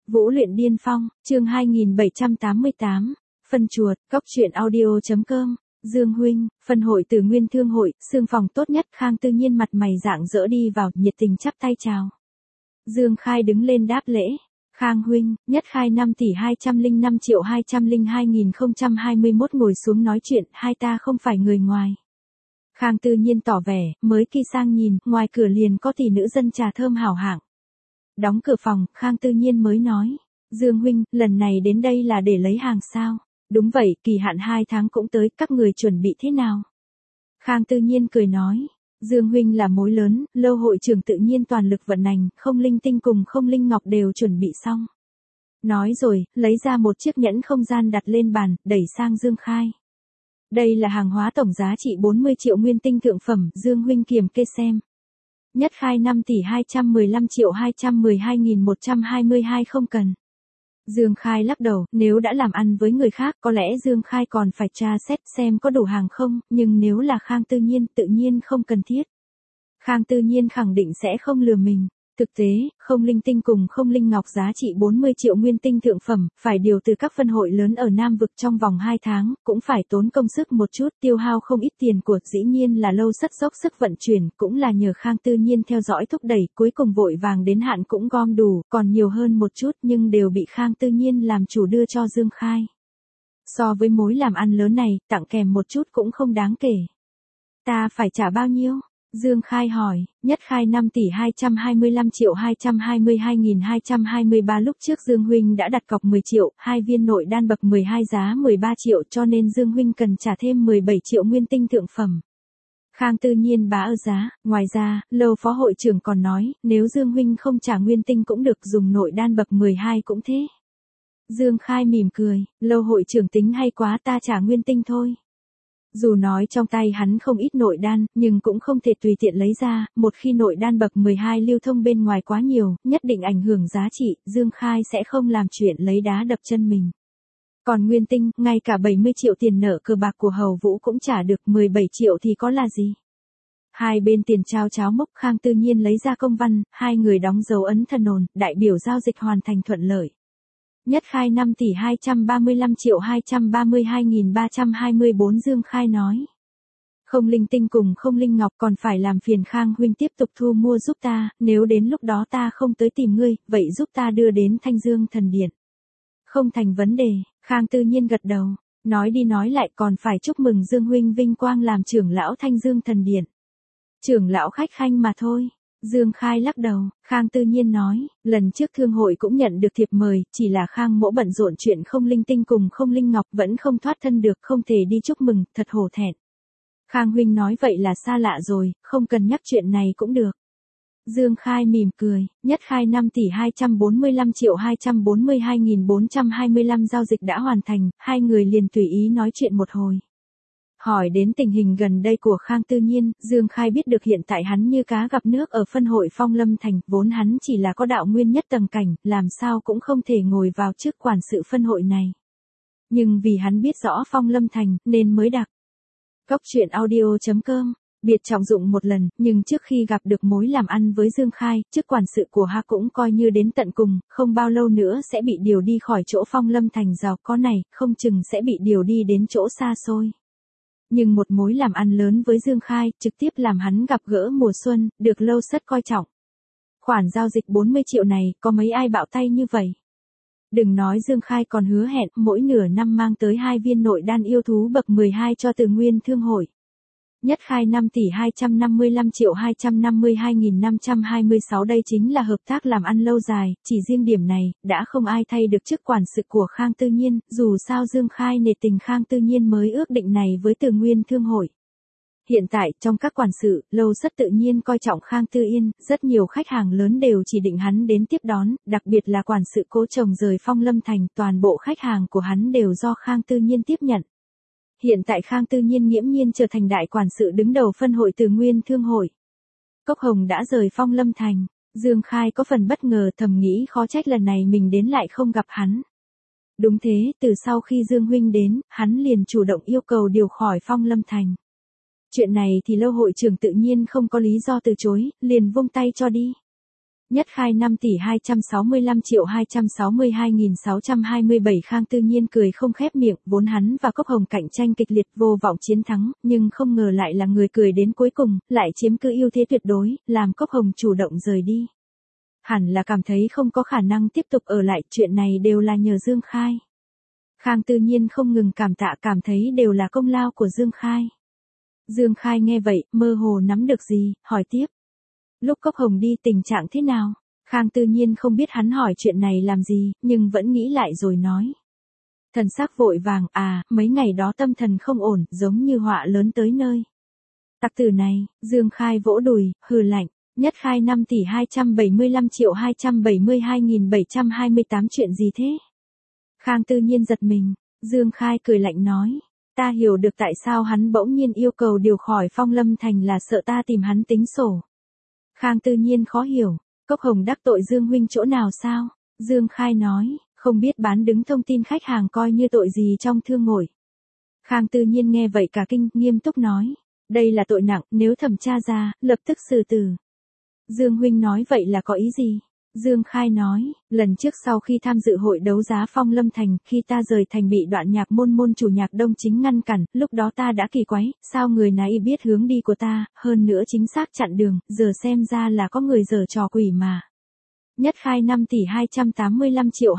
Vũ luyện điên phong, chương 2788, phân chuột, cốc truyện audio.com, Dương huynh, phân hội từ Nguyên Thương hội, xương phòng tốt nhất. Khang Tư Nhiên mặt mày rạng rỡ đi vào, nhiệt tình chắp tay chào. Dương Khai đứng lên đáp lễ. Khang huynh, Nhất Khai 5.205.202.021 ngồi xuống nói chuyện, hai ta không phải người ngoài. Khang Tư Nhiên tỏ vẻ, mới kỳ sang nhìn, ngoài cửa liền có tỷ nữ dân trà thơm hảo hạng. Đóng cửa phòng, Khang Tư Nhiên mới nói, Dương huynh, lần này đến đây là để lấy hàng sao? Đúng vậy, kỳ hạn 2 tháng cũng tới, các người chuẩn bị thế nào? Khang Tư Nhiên cười nói, Dương huynh là mối lớn, lâu hội trưởng tự nhiên toàn lực vận hành, không linh tinh cùng không linh ngọc đều chuẩn bị xong. Nói rồi, lấy ra một chiếc nhẫn không gian đặt lên bàn, đẩy sang Dương Khai. Đây là hàng hóa tổng giá trị 40 triệu nguyên tinh thượng phẩm, Dương huynh kiểm kê xem. Nhất Khai 5.215.212.122 không cần. Dương Khai lắc đầu, nếu đã làm ăn với người khác có lẽ Dương Khai còn phải tra xét xem có đủ hàng không, nhưng nếu là Khang Tư Nhiên tự nhiên không cần thiết. Khang Tư Nhiên khẳng định sẽ không lừa mình. Thực tế, không linh tinh cùng không linh ngọc giá trị 40 triệu nguyên tinh thượng phẩm, phải điều từ các phân hội lớn ở Nam Vực trong vòng 2 tháng, cũng phải tốn công sức một chút, tiêu hao không ít tiền của, dĩ nhiên là lâu rất dốc sức vận chuyển, cũng là nhờ Khang Tư Nhiên theo dõi thúc đẩy, cuối cùng vội vàng đến hạn cũng gom đủ, còn nhiều hơn một chút nhưng đều bị Khang Tư Nhiên làm chủ đưa cho Dương Khai. So với mối làm ăn lớn này, tặng kèm một chút cũng không đáng kể. Ta phải trả bao nhiêu? Dương Khai hỏi, Nhất Khai 5.225.222.223 lúc trước Dương huynh đã đặt cọc 10 triệu, 2 viên nội đan bậc 12 giá 13 triệu cho nên Dương huynh cần trả thêm 17 triệu nguyên tinh thượng phẩm. Khang Tư Nhiên bá ơ giá, ngoài ra, lâu phó hội trưởng còn nói, nếu Dương huynh không trả nguyên tinh cũng được, dùng nội đan bậc 12 cũng thế. Dương Khai mỉm cười, lâu hội trưởng tính hay quá, ta trả nguyên tinh thôi. Dù nói trong tay hắn không ít nội đan, nhưng cũng không thể tùy tiện lấy ra, một khi nội đan bậc 12 lưu thông bên ngoài quá nhiều, nhất định ảnh hưởng giá trị, Dương Khai sẽ không làm chuyện lấy đá đập chân mình. Còn nguyên tinh, ngay cả 70 triệu tiền nợ cờ bạc của Hầu Vũ cũng trả được, 17 triệu thì có là gì? Hai bên tiền trao cháo mốc. Khang Tư Nhiên lấy ra công văn, hai người đóng dấu ấn thần ồn, đại biểu giao dịch hoàn thành thuận lợi. Nhất Khai 5.235.232.324 Dương Khai nói. Không linh tinh cùng không linh ngọc còn phải làm phiền Khang huynh tiếp tục thu mua giúp ta, nếu đến lúc đó ta không tới tìm ngươi, vậy giúp ta đưa đến Thanh Dương Thần Điện. Không thành vấn đề, Khang Tư Nhiên gật đầu, nói đi nói lại còn phải chúc mừng Dương huynh vinh quang làm trưởng lão Thanh Dương Thần Điện. Trưởng lão khách khanh mà thôi. Dương Khai lắc đầu, Khang Tư Nhiên nói, lần trước thương hội cũng nhận được thiệp mời, chỉ là Khang mỗ bận rộn chuyện không linh tinh cùng không linh ngọc vẫn không thoát thân được, không thể đi chúc mừng, thật hổ thẹn. Khang huynh nói vậy là xa lạ rồi, không cần nhắc chuyện này cũng được. Dương Khai mỉm cười, Nhất Khai 5.245.242.425 giao dịch đã hoàn thành, hai người liền tùy ý nói chuyện một hồi. Hỏi đến tình hình gần đây của Khang Tư Nhiên, Dương Khai biết được hiện tại hắn như cá gặp nước ở phân hội Phong Lâm Thành, vốn hắn chỉ là có đạo nguyên nhất tầng cảnh, làm sao cũng không thể ngồi vào chức quản sự phân hội này. Nhưng vì hắn biết rõ Phong Lâm Thành, nên mới đặt. Cốc truyện audio.com, biệt trọng dụng một lần, nhưng trước khi gặp được mối làm ăn với Dương Khai, chức quản sự của hắn cũng coi như đến tận cùng, không bao lâu nữa sẽ bị điều đi khỏi chỗ Phong Lâm Thành giàu có này, không chừng sẽ bị điều đi đến chỗ xa xôi. Nhưng một mối làm ăn lớn với Dương Khai, trực tiếp làm hắn gặp gỡ mùa xuân, được lâu rất coi trọng. Khoản giao dịch 40 triệu này, có mấy ai bạo tay như vậy? Đừng nói Dương Khai còn hứa hẹn, mỗi nửa năm mang tới 2 viên nội đan yêu thú bậc 12 cho Từ Nguyên Thương hội. Nhất Khai 5.255.252.526 đây chính là hợp tác làm ăn lâu dài, chỉ riêng điểm này, đã không ai thay được chức quản sự của Khang Tư Nhiên, dù sao Dương Khai nể tình Khang Tư Nhiên mới ước định này với Từ Nguyên Thương hội. Hiện tại, trong các quản sự, lâu rất tự nhiên coi trọng Khang Tư Yên, rất nhiều khách hàng lớn đều chỉ định hắn đến tiếp đón, đặc biệt là quản sự Cố Chồng rời Phong Lâm Thành, toàn bộ khách hàng của hắn đều do Khang Tư Nhiên tiếp nhận. Hiện tại Khang Tư Nhiên nghiễm nhiên trở thành đại quản sự đứng đầu phân hội Từ Nguyên Thương hội. Cốc Hồng đã rời Phong Lâm Thành, Dương Khai có phần bất ngờ, thầm nghĩ khó trách lần này mình đến lại không gặp hắn. Đúng thế, từ sau khi Dương huynh đến, hắn liền chủ động yêu cầu điều khỏi Phong Lâm Thành. Chuyện này thì lâu hội trưởng tự nhiên không có lý do từ chối, liền vung tay cho đi. Nhất khai 5 tỷ 265 triệu 262.627. Khang Tư Nhiên cười không khép miệng, vốn hắn và Cốc Hồng cạnh tranh kịch liệt vô vọng chiến thắng, nhưng không ngờ lại là người cười đến cuối cùng, lại chiếm cứ ưu thế tuyệt đối, làm Cốc Hồng chủ động rời đi. Hẳn là cảm thấy không có khả năng tiếp tục ở lại, chuyện này đều là nhờ Dương Khai. Khang Tư Nhiên không ngừng cảm tạ, cảm thấy đều là công lao của Dương Khai. Dương Khai nghe vậy, mơ hồ nắm được gì, hỏi tiếp. Lúc Cốc Hồng đi tình trạng thế nào? Khang Tư Nhiên không biết hắn hỏi chuyện này làm gì, nhưng vẫn nghĩ lại rồi nói. Thần sắc vội vàng, mấy ngày đó tâm thần không ổn, giống như họa lớn tới nơi. Tặc tử này, Dương Khai vỗ đùi, hừ lạnh. Nhất khai 5 tỷ 275 triệu 272.728 chuyện gì thế? Khang Tư Nhiên giật mình, Dương Khai cười lạnh nói. Ta hiểu được tại sao hắn bỗng nhiên yêu cầu điều khỏi Phong Lâm Thành là sợ ta tìm hắn tính sổ. Khang Tư Nhiên khó hiểu, Cốc Hồng đắc tội Dương huynh chỗ nào sao? Dương Khai nói, không biết bán đứng thông tin khách hàng coi như tội gì trong thương ngội. Khang Tư Nhiên nghe vậy cả kinh, nghiêm túc nói, đây là tội nặng, nếu thẩm tra ra, lập tức xử tử. Dương huynh nói vậy là có ý gì? Dương Khai nói, lần trước sau khi tham dự hội đấu giá Phong Lâm Thành, khi ta rời thành bị Đoạn Nhạc môn môn chủ Nhạc Đông Chính ngăn cản, lúc đó ta đã kỳ quái, sao người này biết hướng đi của ta, hơn nữa chính xác chặn đường, giờ xem ra là có người giở trò quỷ mà. Nhất khai 5 tỷ 285 triệu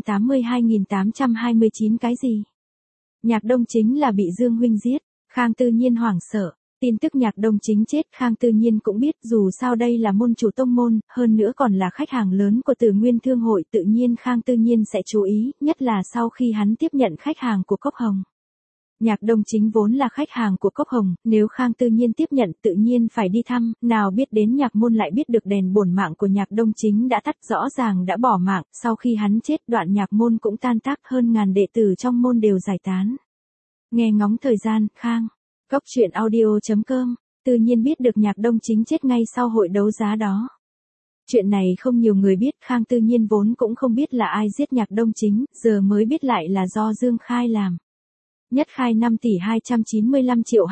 282.829 cái gì? Nhạc Đông Chính là bị Dương huynh giết. Khang Tư Nhiên hoảng sợ. Tin tức Nhạc Đông Chính chết Khang Tư Nhiên cũng biết, dù sao đây là môn chủ tông môn, hơn nữa còn là khách hàng lớn của Tử Nguyên Thương hội, tự nhiên Khang Tư Nhiên sẽ chú ý, nhất là sau khi hắn tiếp nhận khách hàng của Cốc Hồng. Nhạc Đông Chính vốn là khách hàng của Cốc Hồng, nếu Khang Tư Nhiên tiếp nhận tự nhiên phải đi thăm, nào biết đến Nhạc môn lại biết được đèn bổn mạng của Nhạc Đông Chính đã tắt, rõ ràng đã bỏ mạng, sau khi hắn chết Đoạn Nhạc môn cũng tan tác, hơn ngàn đệ tử trong môn đều giải tán. Nghe ngóng thời gian, Khang. Góc truyện audio.com, tự nhiên biết được Nhạc Đông Chính chết ngay sau hội đấu giá đó. Chuyện này không nhiều người biết, Khang Tư Nhiên vốn cũng không biết là ai giết Nhạc Đông Chính, giờ mới biết lại là do Dương Khai làm. Nhất khai 5 tỷ 295 triệu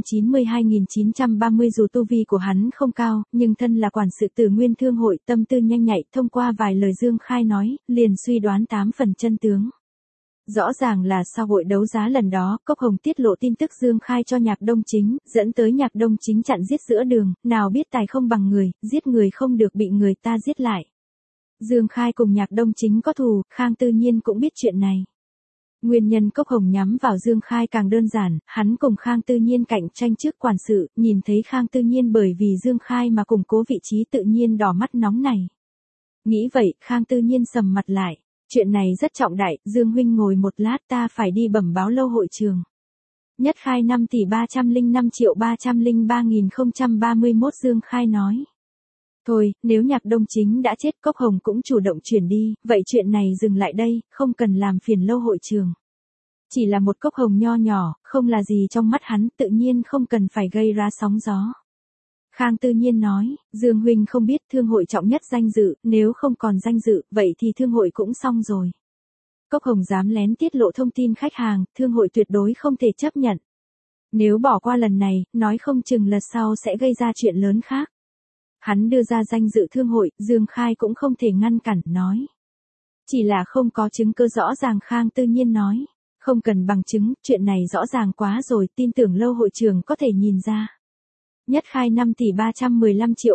292.930. Dù tu vi của hắn không cao, nhưng thân là quản sự Tử Nguyên Thương hội, tâm tư nhanh nhạy, thông qua vài lời Dương Khai nói, liền suy đoán 8 phần chân tướng. Rõ ràng là sau hội đấu giá lần đó, Cốc Hồng tiết lộ tin tức Dương Khai cho Nhạc Đông Chính, dẫn tới Nhạc Đông Chính chặn giết giữa đường, nào biết tài không bằng người, giết người không được bị người ta giết lại. Dương Khai cùng Nhạc Đông Chính có thù, Khang Tư Nhiên cũng biết chuyện này. Nguyên nhân Cốc Hồng nhắm vào Dương Khai càng đơn giản, hắn cùng Khang Tư Nhiên cạnh tranh trước quản sự, nhìn thấy Khang Tư Nhiên bởi vì Dương Khai mà củng cố vị trí tự nhiên đỏ mắt nóng này. Nghĩ vậy, Khang Tư Nhiên sầm mặt lại. Chuyện này rất trọng đại, Dương huynh ngồi một lát, ta phải đi bẩm báo lâu hội trường. Nhất khai 5 tỷ 305 triệu 303.031. Dương Khai nói. Thôi, nếu Nhạc Đông Chính đã chết, Cốc Hồng cũng chủ động chuyển đi, vậy chuyện này dừng lại đây, không cần làm phiền lâu hội trường. Chỉ là một Cốc Hồng nho nhỏ, không là gì trong mắt hắn, tự nhiên không cần phải gây ra sóng gió. Khang Tư Nhiên nói, Dương huynh không biết thương hội trọng nhất danh dự, nếu không còn danh dự, vậy thì thương hội cũng xong rồi. Cốc Hồng dám lén tiết lộ thông tin khách hàng, thương hội tuyệt đối không thể chấp nhận. Nếu bỏ qua lần này, nói không chừng lần sau sẽ gây ra chuyện lớn khác. Hắn đưa ra danh dự thương hội, Dương Khai cũng không thể ngăn cản, nói. Chỉ là không có chứng cứ rõ ràng. Khang Tư Nhiên nói, không cần bằng chứng, chuyện này rõ ràng quá rồi, tin tưởng lâu hội trường có thể nhìn ra. Nhất khai 5 tỷ 315 triệu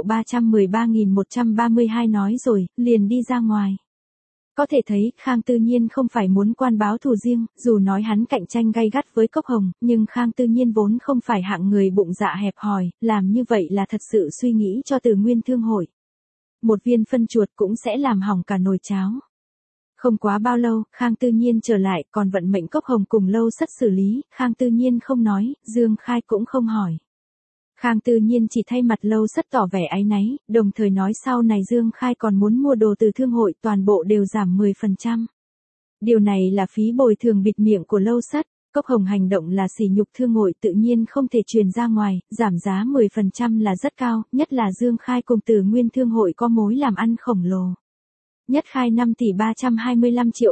313.132 nói rồi, liền đi ra ngoài. Có thể thấy, Khang Tư Nhiên không phải muốn quan báo thù riêng, dù nói hắn cạnh tranh gay gắt với Cốc Hồng, nhưng Khang Tư Nhiên vốn không phải hạng người bụng dạ hẹp hòi, làm như vậy là thật sự suy nghĩ cho Tử Nguyên Thương hội. Một viên phân chuột cũng sẽ làm hỏng cả nồi cháo. Không quá bao lâu, Khang Tư Nhiên trở lại, còn vận mệnh Cốc Hồng cùng lâu sất xử lý, Khang Tư Nhiên không nói, Dương Khai cũng không hỏi. Khang Tư Nhiên chỉ thay mặt lâu sất tỏ vẻ áy náy, đồng thời nói sau này Dương Khai còn muốn mua đồ từ thương hội, toàn bộ đều giảm 10%. Điều này là phí bồi thường bịt miệng của lâu sất. Cốc Hồng hành động là sỉ nhục thương hội, tự nhiên không thể truyền ra ngoài, giảm giá 10% là rất cao, nhất là Dương Khai cùng Tử Nguyên Thương hội có mối làm ăn khổng lồ. Nhất khai 5 tỷ 325 triệu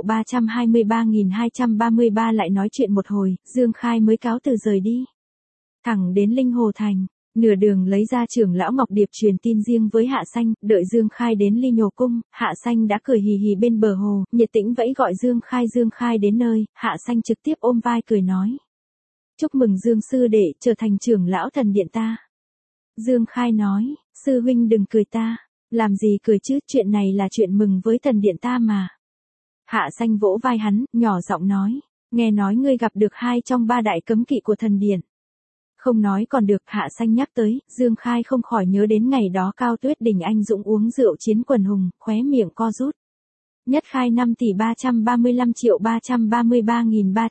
323.233 lại nói chuyện một hồi, Dương Khai mới cáo từ rời đi. Thẳng đến Linh Hồ Thành. Nửa đường lấy ra trưởng lão Ngọc Điệp truyền tin riêng với Hạ Xanh, đợi Dương Khai đến Ly Nhồ Cung, Hạ Xanh đã cười hì hì bên bờ hồ, nhiệt tĩnh vẫy gọi Dương Khai đến nơi, Hạ Xanh trực tiếp ôm vai cười nói. Chúc mừng Dương sư đệ trở thành trưởng lão thần điện ta. Dương Khai nói, sư huynh đừng cười ta, làm gì cười chứ, chuyện này là chuyện mừng với thần điện ta mà. Hạ Xanh vỗ vai hắn, nhỏ giọng nói, nghe nói ngươi gặp được 2 trong 3 đại cấm kỵ của thần điện. Không nói còn được, Hạ Xanh nhắc tới, Dương Khai không khỏi nhớ đến ngày đó Cao Tuyết Đình anh dũng uống rượu chiến quần hùng, khóe miệng co rút. Nhất khai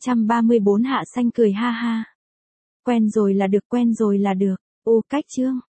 5.335.333.334 Hạ Xanh cười ha ha. Quen rồi là được, cách chương.